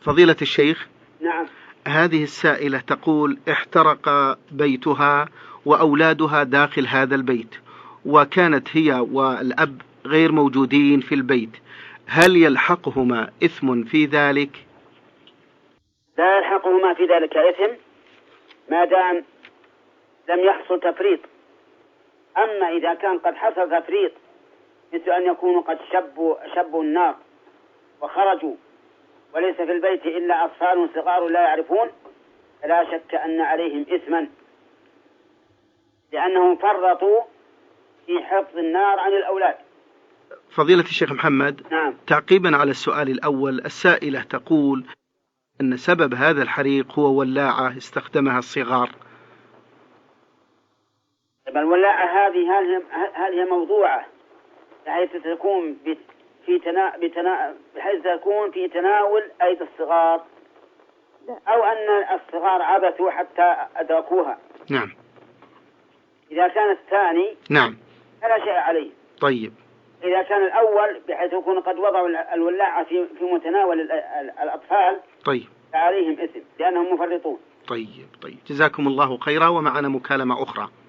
فضيلة الشيخ، نعم. هذه السائلة تقول احترق بيتها وأولادها داخل هذا البيت، وكانت هي والأب غير موجودين في البيت، هل يلحقهما إثم في ذلك؟ لا يلحقهما في ذلك إثم ما دام لم يحصل تفريط. أما إذا كان قد حصل تفريط مثل أن يكونوا قد شبوا النار وخرجوا وليس في البيت إلا أطفال صغار لا يعرفون، فلا شك أن عليهم إثما، لأنهم فرطوا في حفظ النار عن الأولاد. فضيلة الشيخ محمد، نعم. تعقيبا على السؤال الأول، السائلة تقول أن سبب هذا الحريق هو ولاعة استخدمها الصغار. الولاعة هذه هل هي موضوعة بحيث تكون بحيث تكون في تناول أيدي الصغار، أو أن الصغار عبثوا حتى أدركوها؟ نعم. إذا كان الثاني نعم فلا شيء عليه. طيب. إذا كان الأول بحيث يكون قد وضعوا الولاعة في متناول الأطفال، طيب، فعليهم إثم لأنهم مفرطون. طيب، جزاكم الله خيرا، ومعنا مكالمة أخرى.